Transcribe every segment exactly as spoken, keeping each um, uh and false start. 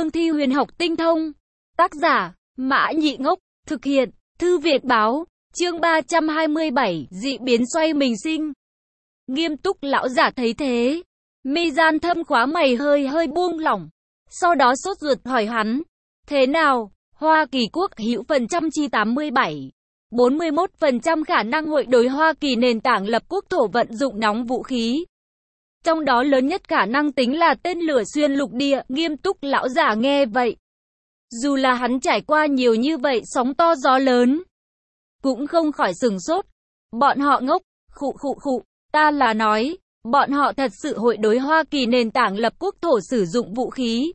cương thi huyền học tinh thông. Tác giả, Mã Nhị Ngốc, thực hiện, Thư Việt Báo, chương ba trăm hai mươi bảy, dị biến xoay mình sinh. Nghiêm túc lão giả thấy thế, mi gian thâm khóa mày hơi hơi buông lỏng, sau đó sốt ruột hỏi hắn, thế nào, Hoa Kỳ quốc hữu phần trăm chi tám mươi bảy, bốn mươi mốt phần trăm khả năng hội đối Hoa Kỳ nền tảng lập quốc thổ vận dụng nóng vũ khí. Trong đó lớn nhất khả năng tính là tên lửa xuyên lục địa. Nghiêm túc lão giả nghe vậy, dù là hắn trải qua nhiều như vậy sóng to gió lớn, cũng không khỏi sửng sốt. Bọn họ ngốc, khụ khụ khụ, ta là nói, bọn họ thật sự hội đối Hoa Kỳ nền tảng lập quốc thổ sử dụng vũ khí.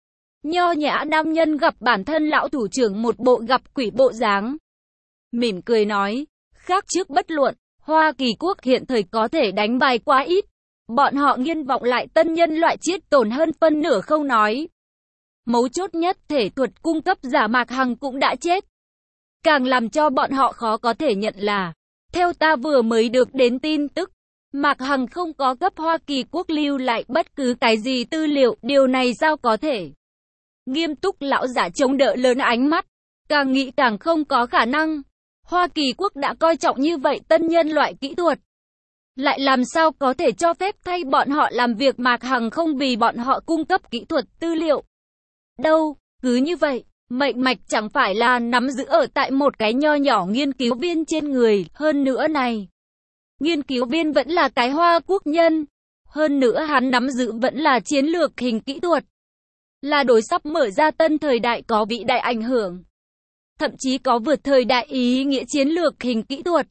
Nho nhã nam nhân gặp bản thân lão thủ trưởng một bộ gặp quỷ bộ dáng, mỉm cười nói, khác trước bất luận, Hoa Kỳ quốc hiện thời có thể đánh bài quá ít. Bọn họ nghiên vọng lại tân nhân loại chiết tổn hơn phân nửa không nói. Mấu chốt nhất thể thuật cung cấp giả Mạc Hằng cũng đã chết. Càng làm cho bọn họ khó có thể nhận là, theo ta vừa mới được đến tin tức, Mạc Hằng không có cấp Hoa Kỳ quốc lưu lại bất cứ cái gì tư liệu, điều này sao có thể? Nghiêm túc lão giả chống đỡ lớn ánh mắt, càng nghĩ càng không có khả năng. Hoa Kỳ quốc đã coi trọng như vậy tân nhân loại kỹ thuật, lại làm sao có thể cho phép thay bọn họ làm việc Mạc Hằng không vì bọn họ cung cấp kỹ thuật tư liệu. Đâu, cứ như vậy, mệnh mạch chẳng phải là nắm giữ ở tại một cái nho nhỏ nghiên cứu viên trên người, hơn nữa này. Nghiên cứu viên vẫn là cái Hoa quốc nhân, hơn nữa hắn nắm giữ vẫn là chiến lược hình kỹ thuật. Là đối sắp mở ra tân thời đại có vĩ đại ảnh hưởng. Thậm chí có vượt thời đại ý nghĩa chiến lược hình kỹ thuật.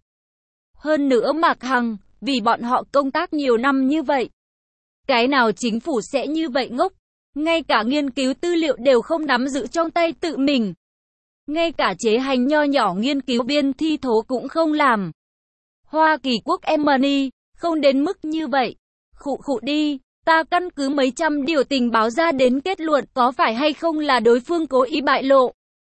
Hơn nữa Mạc Hằng, vì bọn họ công tác nhiều năm như vậy. Cái nào chính phủ sẽ như vậy ngốc, ngay cả nghiên cứu tư liệu đều không nắm giữ trong tay tự mình. Ngay cả chế hành nho nhỏ nghiên cứu viên thi thố cũng không làm. Hoa Kỳ quốc Emily, không đến mức như vậy. Khụ khụ đi, ta căn cứ mấy trăm điều tình báo ra đến kết luận có phải hay không là đối phương cố ý bại lộ.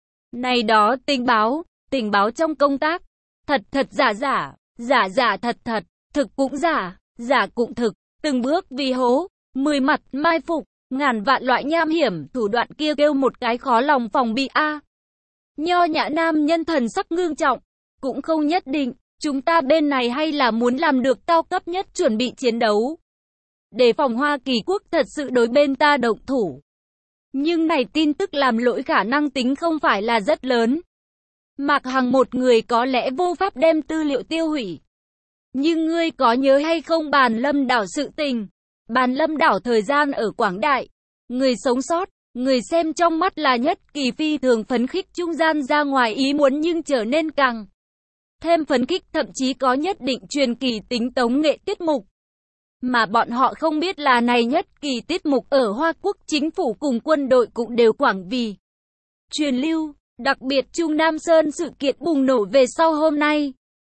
Này đó tình báo, tình báo trong công tác, thật thật giả giả, giả giả thật thật. Thực cũng giả, giả cũng thực, từng bước vì hố, mười mặt mai phục, ngàn vạn loại nham hiểm, thủ đoạn kia kêu một cái khó lòng phòng bị a. À. Nho nhã nam nhân thần sắc ngưng trọng, cũng không nhất định, chúng ta bên này hay là muốn làm được cao cấp nhất chuẩn bị chiến đấu. Để phòng Hoa Kỳ quốc thật sự đối bên ta động thủ. Nhưng này tin tức làm lỗi khả năng tính không phải là rất lớn. Mạc Hằng một người có lẽ vô pháp đem tư liệu tiêu hủy. Nhưng ngươi có nhớ hay không Bàn Lâm đảo sự tình? Bàn Lâm đảo thời gian ở Quảng Đại, người sống sót, người xem trong mắt là nhất kỳ phi thường phấn khích, trung gian ra ngoài ý muốn nhưng trở nên càng thêm phấn khích, thậm chí có nhất định truyền kỳ tính tống nghệ tiết mục. Mà bọn họ không biết là này nhất kỳ tiết mục ở Hoa Quốc chính phủ cùng quân đội cũng đều quảng vì truyền lưu, đặc biệt Trung Nam Sơn sự kiện bùng nổ về sau hôm nay.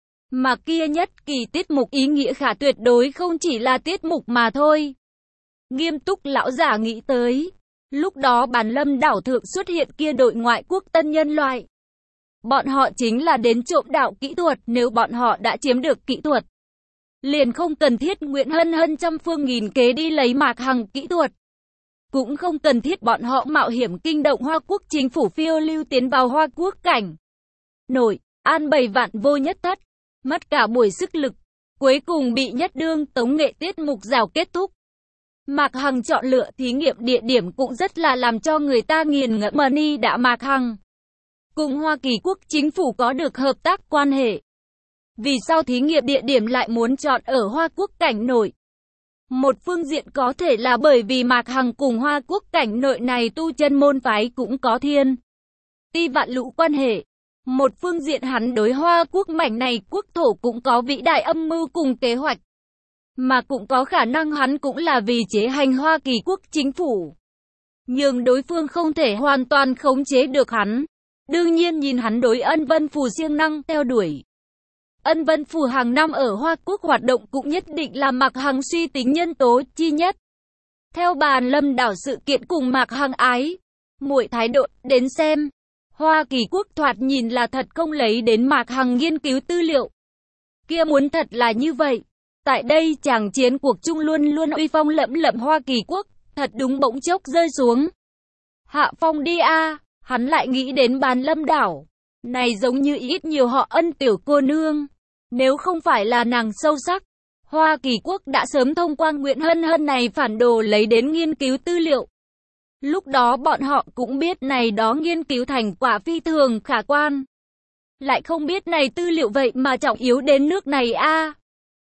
Mà kia nhất kỳ tiết mục ý nghĩa khả tuyệt đối không chỉ là tiết mục mà thôi. Nghiêm túc lão giả nghĩ tới, lúc đó Bàn Lâm đảo thượng xuất hiện kia đội ngoại quốc tân nhân loại. Bọn họ chính là đến trộm đạo kỹ thuật, nếu bọn họ đã chiếm được kỹ thuật, liền không cần thiết Nguyễn Hân Hân trăm phương nghìn kế đi lấy Mạc Hằng kỹ thuật. Cũng không cần thiết bọn họ mạo hiểm kinh động Hoa Quốc chính phủ phiêu lưu tiến vào Hoa Quốc cảnh nội, an bày vạn vô nhất thất. Mất cả buổi sức lực, cuối cùng bị nhất đương tống nghệ tiết mục rào kết thúc. Mạc Hằng chọn lựa thí nghiệm địa điểm cũng rất là làm cho người ta nghiền ngẫm. Money đã Mạc Hằng cùng Hoa Kỳ quốc chính phủ có được hợp tác quan hệ. Vì sao thí nghiệm địa điểm lại muốn chọn ở Hoa Quốc cảnh nội? Một phương diện có thể là bởi vì Mạc Hằng cùng Hoa Quốc cảnh nội này tu chân môn phái cũng có thiên ti vạn lũ quan hệ. Một phương diện hắn đối Hoa Quốc mảnh này quốc thổ cũng có vĩ đại âm mưu cùng kế hoạch. Mà cũng có khả năng hắn cũng là vì chế hành Hoa Kỳ quốc chính phủ. Nhưng đối phương không thể hoàn toàn khống chế được hắn. Đương nhiên nhìn hắn đối Ân Vân Phù siêng năng theo đuổi. Ân Vân Phù hàng năm ở Hoa Quốc hoạt động cũng nhất định là Mạc Hằng suy tính nhân tố chi nhất. Theo Bàn Lâm đảo sự kiện cùng Mạc Hằng ái muội thái độ đến xem, Hoa Kỳ quốc thoạt nhìn là thật không lấy đến Mạc Hằng nghiên cứu tư liệu. Kia muốn thật là như vậy, tại đây chàng chiến cuộc chung luôn luôn uy phong lẫm lẫm Hoa Kỳ quốc, thật đúng bỗng chốc rơi xuống. Hạ Phong đi a, hắn lại nghĩ đến Bán Lâm đảo. Này giống như ít nhiều họ Ân tiểu cô nương. Nếu không phải là nàng sâu sắc, Hoa Kỳ Quốc đã sớm thông qua Nguyễn Hân Hân này phản đồ lấy đến nghiên cứu tư liệu. Lúc đó bọn họ cũng biết này đó nghiên cứu thành quả phi thường khả quan. Lại không biết này tư liệu vậy mà trọng yếu đến nước này a.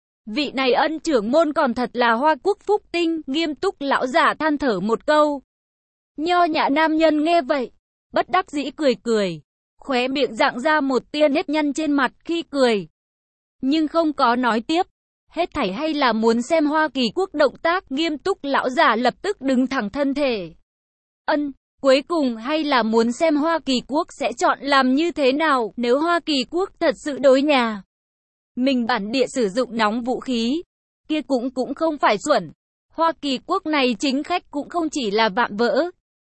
Vị này ân trưởng môn còn thật là Hoa Quốc phúc tinh, Nghiêm Túc lão giả than thở một câu. Nho nhã nam nhân nghe vậy, bất đắc dĩ cười cười, khóe miệng rạng ra một tia nếp nhăn trên mặt khi cười. Nhưng không có nói tiếp, hết thảy hay là muốn xem Hoa Kỳ Quốc động tác. Nghiêm Túc lão giả lập tức đứng thẳng thân thể. Ân, cuối cùng hay là muốn xem Hoa Kỳ Quốc sẽ chọn làm như thế nào nếu Hoa Kỳ Quốc thật sự đối nhà mình bản địa sử dụng nóng vũ khí, kia cũng cũng không phải xuẩn. Hoa Kỳ Quốc này chính khách cũng không chỉ là vạm vỡ.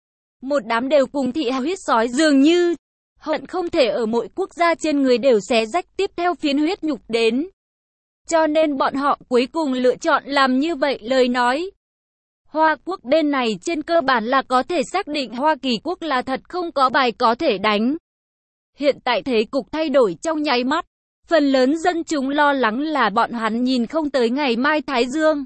Một đám đều cùng thị huyết sói dường như, hận không thể ở mỗi quốc gia trên người đều xé rách tiếp theo phiến huyết nhục đến. Cho nên bọn họ cuối cùng lựa chọn làm như vậy lời nói. Hoa Quốc bên này trên cơ bản là có thể xác định Hoa Kỳ Quốc là thật không có bài có thể đánh. Hiện tại thế cục thay đổi trong nháy mắt. Phần lớn dân chúng lo lắng là bọn hắn nhìn không tới ngày mai Thái Dương.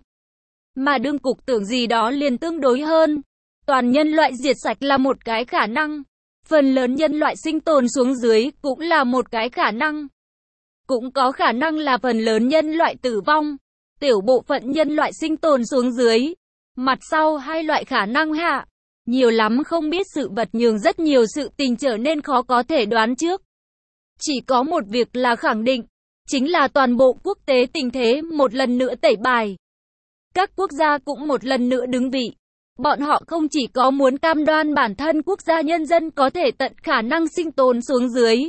Mà đương cục tưởng gì đó liền tương đối hơn. Toàn nhân loại diệt sạch là một cái khả năng. Phần lớn nhân loại sinh tồn xuống dưới cũng là một cái khả năng. Cũng có khả năng là phần lớn nhân loại tử vong. Tiểu bộ phận nhân loại sinh tồn xuống dưới. Mặt sau hai loại khả năng hạ. Nhiều lắm không biết sự vật nhường rất nhiều sự tình trở nên khó có thể đoán trước. Chỉ có một việc là khẳng định, chính là toàn bộ quốc tế tình thế một lần nữa tẩy bài. Các quốc gia cũng một lần nữa đứng vị. Bọn họ không chỉ có muốn cam đoan bản thân quốc gia nhân dân có thể tận khả năng sinh tồn xuống dưới,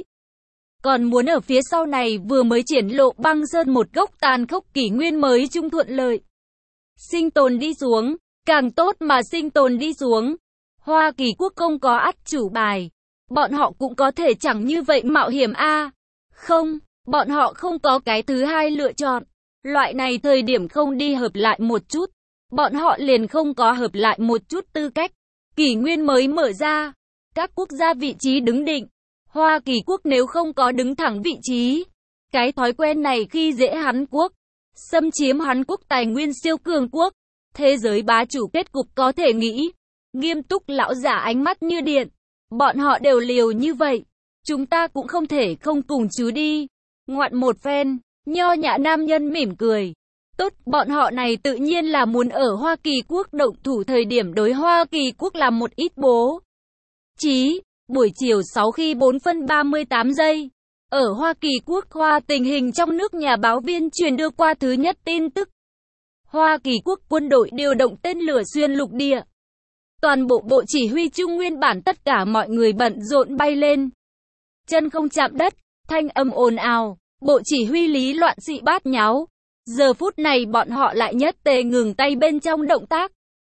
còn muốn ở phía sau này vừa mới triển lộ băng sơn một gốc tàn khốc kỷ nguyên mới chung thuận lợi. Sinh tồn đi xuống, càng tốt mà sinh tồn đi xuống. Hoa Kỳ Quốc không có ắt chủ bài. Bọn họ cũng có thể chẳng như vậy mạo hiểm a. À, không, bọn họ không có cái thứ hai lựa chọn. Loại này thời điểm không đi hợp lại một chút. Bọn họ liền không có hợp lại một chút tư cách. Kỷ nguyên mới mở ra. Các quốc gia vị trí đứng định. Hoa Kỳ Quốc nếu không có đứng thẳng vị trí. Cái thói quen này khi dễ Hán Quốc. Xâm chiếm Hán Quốc tài nguyên siêu cường quốc. Thế giới bá chủ kết cục có thể nghĩ. Nghiêm Túc lão giả ánh mắt như điện. Bọn họ đều liều như vậy. Chúng ta cũng không thể không cùng chứ đi. Ngoạn một phen, nho nhã nam nhân mỉm cười. Tốt, bọn họ này tự nhiên là muốn ở Hoa Kỳ Quốc động thủ thời điểm đối Hoa Kỳ Quốc làm một ít bố trí. Buổi chiều sáu khi bốn phân ba mươi tám giây. Ở Hoa Kỳ Quốc Hoa tình hình trong nước nhà báo viên truyền đưa qua thứ nhất tin tức. Hoa Kỳ Quốc quân đội điều động tên lửa xuyên lục địa. Toàn bộ bộ chỉ huy chung nguyên bản tất cả mọi người bận rộn bay lên. Chân không chạm đất, thanh âm ồn ào, bộ chỉ huy lý loạn xị bát nháo. Giờ phút này bọn họ lại nhất tề ngừng tay bên trong động tác.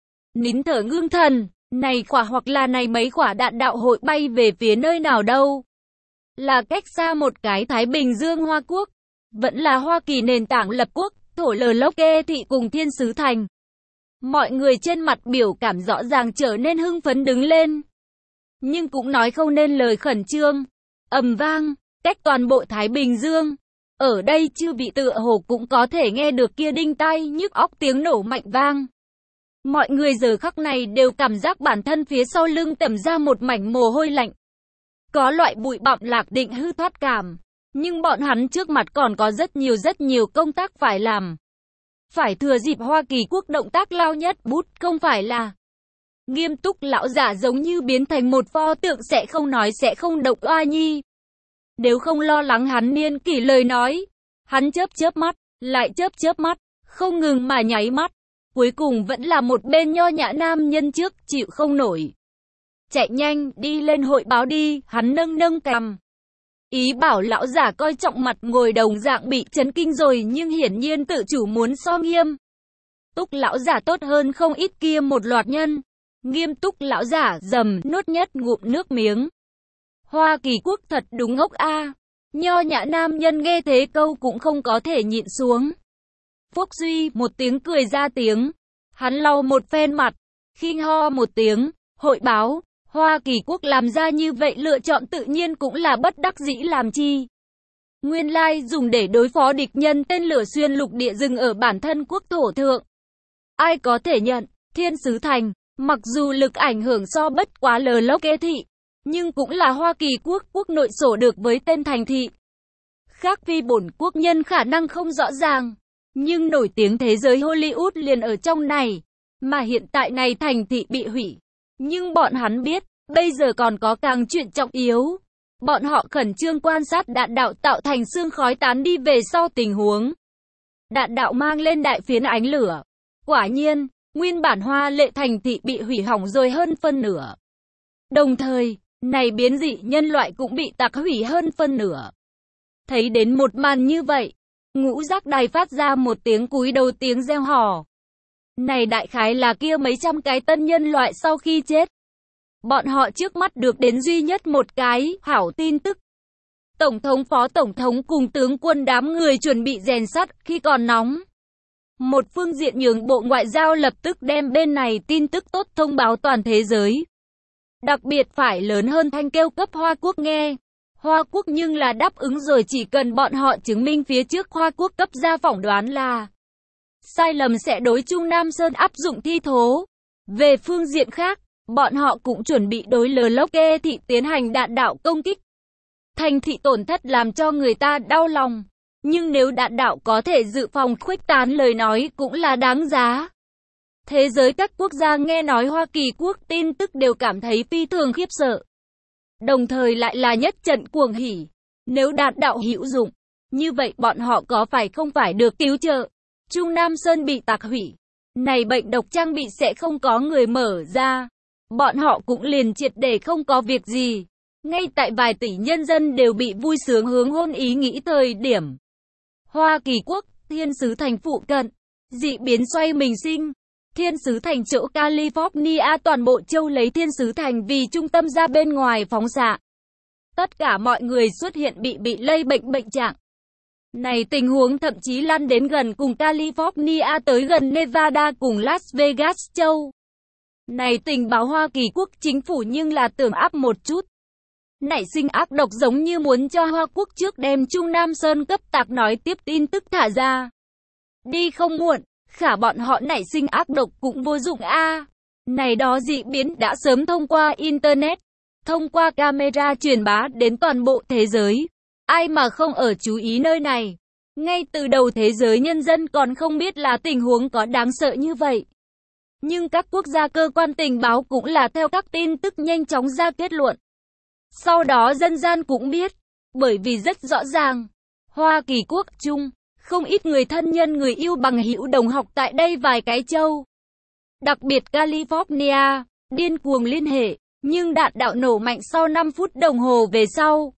Nín thở ngưng thần, này quả hoặc là này mấy quả đạn đạo hội bay về phía nơi nào đâu. Là cách xa một cái Thái Bình Dương Hoa Quốc, vẫn là Hoa Kỳ nền tảng lập quốc, thổ lờ lốc kê thị cùng thiên sứ thành. Mọi người trên mặt biểu cảm rõ ràng trở nên hưng phấn đứng lên. Nhưng cũng nói không nên lời khẩn trương. Ầm vang, cách toàn bộ Thái Bình Dương. Ở đây chư vị tựa hồ cũng có thể nghe được kia đinh tai nhức óc tiếng nổ mạnh vang. Mọi người giờ khắc này đều cảm giác bản thân phía sau lưng tẩm ra một mảnh mồ hôi lạnh. Có loại bụi bặm lạc định hư thoát cảm. Nhưng bọn hắn trước mặt còn có rất nhiều rất nhiều công tác phải làm. Phải thừa dịp Hoa Kỳ Quốc động tác lao nhất bút không phải là. Nghiêm Túc lão giả giống như biến thành một pho tượng sẽ không nói sẽ không động oa nhi. Nếu không lo lắng hắn niên kỷ lời nói. Hắn chớp chớp mắt, lại chớp chớp mắt, không ngừng mà nháy mắt. Cuối cùng vẫn là một bên nho nhã nam nhân trước chịu không nổi. Chạy nhanh, đi lên hội báo đi, hắn nâng nâng cằm. Ý bảo lão giả coi trọng mặt ngồi đồng dạng bị chấn kinh rồi nhưng hiển nhiên tự chủ muốn so nghiêm. Túc lão giả tốt hơn không ít kia một loạt nhân. Nghiêm Túc lão giả dầm nuốt nhất ngụm nước miếng. Hoa Kỳ Quốc thật đúng ngốc a. Nho nhã nam nhân nghe thế câu cũng không có thể nhịn xuống. Phúc Duy một tiếng cười ra tiếng. Hắn lau một phen mặt. Khinh ho một tiếng. Hội báo. Hoa Kỳ quốc làm ra như vậy lựa chọn tự nhiên cũng là bất đắc dĩ làm chi. Nguyên lai dùng để đối phó địch nhân tên lửa xuyên lục địa dừng ở bản thân quốc thổ thượng. Ai có thể nhận, Thiên Sứ Thành, mặc dù lực ảnh hưởng so bất quá lờ lốc kê thị, nhưng cũng là Hoa Kỳ quốc quốc nội sổ được với tên thành thị. Khác vì bổn quốc nhân khả năng không rõ ràng, nhưng nổi tiếng thế giới Hollywood liền ở trong này, mà hiện tại này thành thị bị hủy. Nhưng bọn hắn biết, bây giờ còn có càng chuyện trọng yếu. Bọn họ khẩn trương quan sát đạn đạo tạo thành sương khói tán đi về sau tình huống. Đạn đạo mang lên đại phiến ánh lửa. Quả nhiên, nguyên bản hoa lệ thành thị bị hủy hỏng rồi hơn phân nửa. Đồng thời, này biến dị nhân loại cũng bị tạc hủy hơn phân nửa. Thấy đến một màn như vậy, ngũ giác đài phát ra một tiếng cúi đầu tiếng reo hò. Này đại khái là kia mấy trăm cái tân nhân loại sau khi chết. Bọn họ trước mắt được đến duy nhất một cái hảo tin tức. Tổng thống, phó tổng thống cùng tướng quân đám người chuẩn bị rèn sắt khi còn nóng. Một phương diện nhường Bộ Ngoại giao lập tức đem bên này tin tức tốt thông báo toàn thế giới. Đặc biệt phải lớn hơn thanh kêu cấp Hoa Quốc nghe. Hoa Quốc nhưng là đáp ứng rồi, chỉ cần bọn họ chứng minh phía trước Hoa Quốc cấp ra phỏng đoán là sai lầm sẽ đối Trung Nam Sơn áp dụng thi thố. Về phương diện khác, bọn họ cũng chuẩn bị đối lờ lốc kê thị tiến hành đạn đạo công kích. Thành thị tổn thất làm cho người ta đau lòng. Nhưng nếu đạn đạo có thể dự phòng khuếch tán lời nói cũng là đáng giá. Thế giới các quốc gia nghe nói Hoa Kỳ quốc tin tức đều cảm thấy phi thường khiếp sợ. Đồng thời lại là nhất trận cuồng hỉ. Nếu đạn đạo hữu dụng, như vậy bọn họ có phải không phải được cứu trợ? Trung Nam Sơn bị tạc hủy. Này bệnh độc trang bị sẽ không có người mở ra. Bọn họ cũng liền triệt để không có việc gì. Ngay tại vài tỷ nhân dân đều bị vui sướng hướng hôn ý nghĩ thời điểm. Hoa Kỳ quốc, Thiên Sứ Thành phụ cận. Dị biến xoay mình sinh. Thiên Sứ Thành chỗ California, toàn bộ châu lấy Thiên Sứ Thành vì trung tâm ra bên ngoài phóng xạ. Tất cả mọi người xuất hiện bị bị lây bệnh bệnh trạng. Này tình huống thậm chí lan đến gần cùng California tới gần Nevada cùng Las Vegas châu. Này tình báo Hoa Kỳ quốc chính phủ nhưng là tưởng áp một chút. Nảy sinh ác độc giống như muốn cho Hoa Quốc trước đem Trung Nam Sơn cấp tạc nói tiếp tin tức thả ra. Đi không muộn, khả bọn họ nảy sinh ác độc cũng vô dụng a. À. Này đó dị biến đã sớm thông qua Internet, thông qua camera truyền bá đến toàn bộ thế giới. Ai mà không ở chú ý nơi này. Ngay từ đầu thế giới nhân dân còn không biết là tình huống có đáng sợ như vậy. Nhưng các quốc gia cơ quan tình báo cũng là theo các tin tức nhanh chóng ra kết luận. Sau đó dân gian cũng biết, bởi vì rất rõ ràng, Hoa Kỳ quốc Trung, không ít người thân nhân người yêu bằng hữu đồng học tại đây vài cái châu. Đặc biệt California, điên cuồng liên hệ, nhưng đạn đạo nổ mạnh sau năm phút đồng hồ về sau.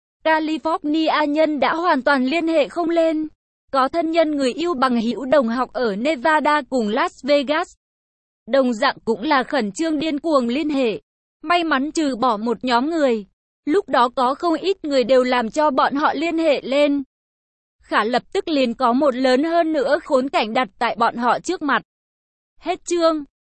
California nhân đã hoàn toàn liên hệ không lên. Có thân nhân người yêu bằng hữu đồng học ở Nevada cùng Las Vegas. Đồng dạng cũng là khẩn trương điên cuồng liên hệ. May mắn trừ bỏ một nhóm người. Lúc đó có không ít người đều làm cho bọn họ liên hệ lên. Khả lập tức liền có một lớn hơn nữa khốn cảnh đặt tại bọn họ trước mặt. Hết chương.